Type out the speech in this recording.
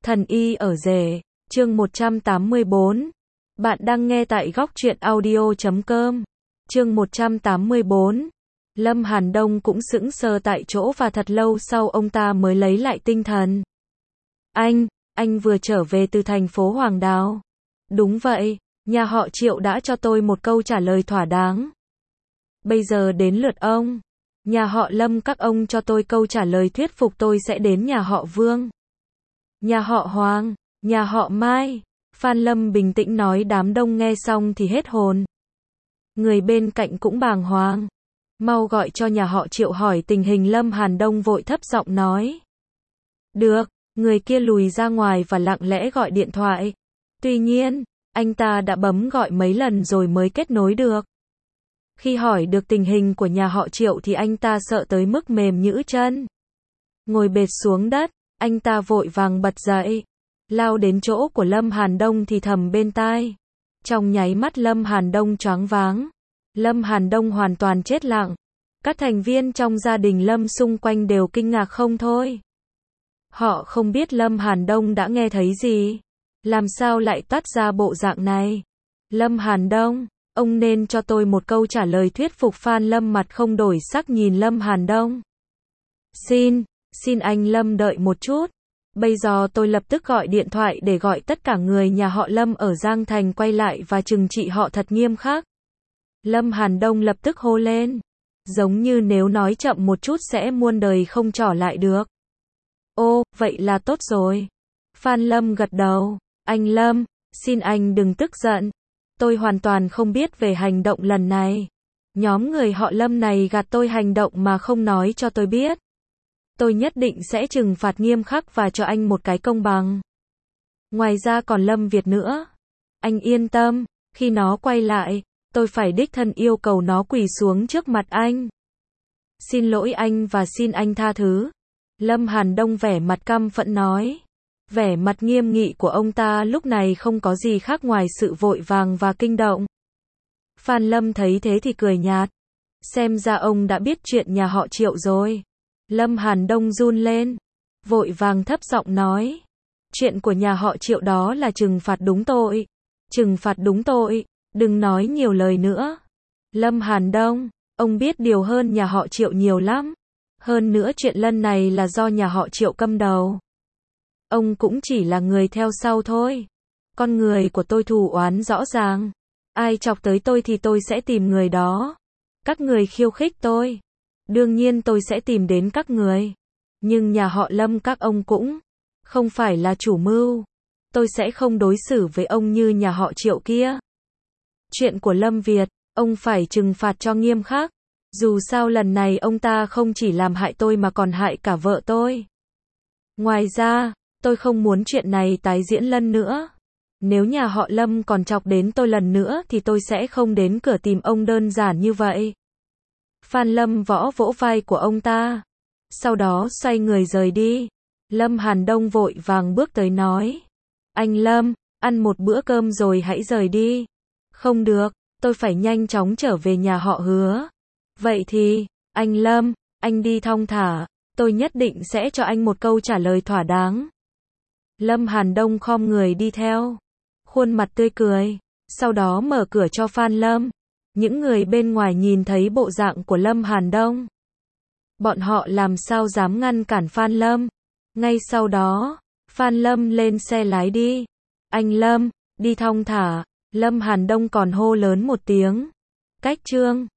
Thần y ở rể, chương 184. Bạn đang nghe tại góc truyện audio.com. Chương 184. Lâm Hàn Đông cũng sững sờ tại chỗ và thật lâu sau ông ta mới lấy lại tinh thần. Anh vừa trở về từ thành phố Hoàng Đào. Đúng vậy, nhà họ Triệu đã cho tôi một câu trả lời thỏa đáng. Bây giờ đến lượt ông. Nhà họ Lâm các ông cho tôi câu trả lời thuyết phục tôi sẽ đến nhà họ Vương. Nhà họ Hoàng, nhà họ Mai. Phan Lâm bình tĩnh nói, đám đông nghe xong thì hết hồn. Người bên cạnh cũng bàng hoàng. Mau gọi cho nhà họ Triệu hỏi tình hình. Lâm Hàn Đông vội thấp giọng nói. Được, người kia lùi ra ngoài và lặng lẽ gọi điện thoại. Tuy nhiên, anh ta đã bấm gọi mấy lần rồi mới kết nối được. Khi hỏi được tình hình của nhà họ Triệu thì anh ta sợ tới mức mềm nhũn chân. Ngồi bệt xuống đất, anh ta vội vàng bật dậy, lao đến chỗ của Lâm Hàn Đông thì thầm bên tai. Trong nháy mắt Lâm Hàn Đông choáng váng. Lâm Hàn Đông hoàn toàn chết lặng. Các thành viên trong gia đình Lâm xung quanh đều kinh ngạc không thôi. Họ không biết Lâm Hàn Đông đã nghe thấy gì. Làm sao lại toát ra bộ dạng này? Lâm Hàn Đông, ông nên cho tôi một câu trả lời thuyết phục. Phan Lâm mặt không đổi sắc nhìn Lâm Hàn Đông. Xin anh Lâm đợi một chút. Bây giờ tôi lập tức gọi điện thoại để gọi tất cả người nhà họ Lâm ở Giang Thành quay lại và trừng trị họ thật nghiêm khắc. Lâm Hàn Đông lập tức hô lên. Giống như nếu nói chậm một chút sẽ muôn đời không trỏ lại được. Ô, vậy là tốt rồi. Phan Lâm gật đầu. Anh Lâm, xin anh đừng tức giận. Tôi hoàn toàn không biết về hành động lần này. Nhóm người họ Lâm này gạt tôi hành động mà không nói cho tôi biết. Tôi nhất định sẽ trừng phạt nghiêm khắc và cho anh một cái công bằng. Ngoài ra còn Lâm Việt nữa. Anh yên tâm, khi nó quay lại, tôi phải đích thân yêu cầu nó quỳ xuống trước mặt anh. Xin lỗi anh và xin anh tha thứ. Lâm Hàn Đông vẻ mặt căm phẫn nói. Vẻ mặt nghiêm nghị của ông ta lúc này không có gì khác ngoài sự vội vàng và kinh động. Phan Lâm thấy thế thì cười nhạt. Xem ra ông đã biết chuyện nhà họ Triệu rồi. Lâm Hàn Đông run lên. Vội vàng thấp giọng nói. Chuyện của nhà họ Triệu đó là trừng phạt đúng tội. Trừng phạt đúng tội. Đừng nói nhiều lời nữa. Lâm Hàn Đông, ông biết điều hơn nhà họ Triệu nhiều lắm. Hơn nữa chuyện lần này là do nhà họ Triệu cầm đầu. Ông cũng chỉ là người theo sau thôi. Con người của tôi thù oán rõ ràng. Ai chọc tới tôi thì tôi sẽ tìm người đó. Các người khiêu khích tôi. Đương nhiên tôi sẽ tìm đến các người. Nhưng nhà họ Lâm các ông cũng không phải là chủ mưu. Tôi sẽ không đối xử với ông như nhà họ Triệu kia. Chuyện của Lâm Việt, ông phải trừng phạt cho nghiêm khắc. Dù sao lần này ông ta không chỉ làm hại tôi mà còn hại cả vợ tôi. Ngoài ra, tôi không muốn chuyện này tái diễn lần nữa. Nếu nhà họ Lâm còn chọc đến tôi lần nữa thì tôi sẽ không đến cửa tìm ông đơn giản như vậy. Phan Lâm vỗ vai của ông ta. Sau đó xoay người rời đi. Lâm Hàn Đông vội vàng bước tới nói. Anh Lâm, ăn một bữa cơm rồi hãy rời đi. Không được, tôi phải nhanh chóng trở về nhà họ Hứa. Vậy thì, anh Lâm, anh đi thong thả. Tôi nhất định sẽ cho anh một câu trả lời thỏa đáng. Lâm Hàn Đông khom người đi theo. Khuôn mặt tươi cười. Sau đó mở cửa cho Phan Lâm. Những người bên ngoài nhìn thấy bộ dạng của Lâm Hàn Đông. Bọn họ làm sao dám ngăn cản Phan Lâm. Ngay sau đó, Phan Lâm lên xe lái đi. Anh Lâm, đi thong thả. Lâm Hàn Đông còn hô lớn một tiếng. Cách chương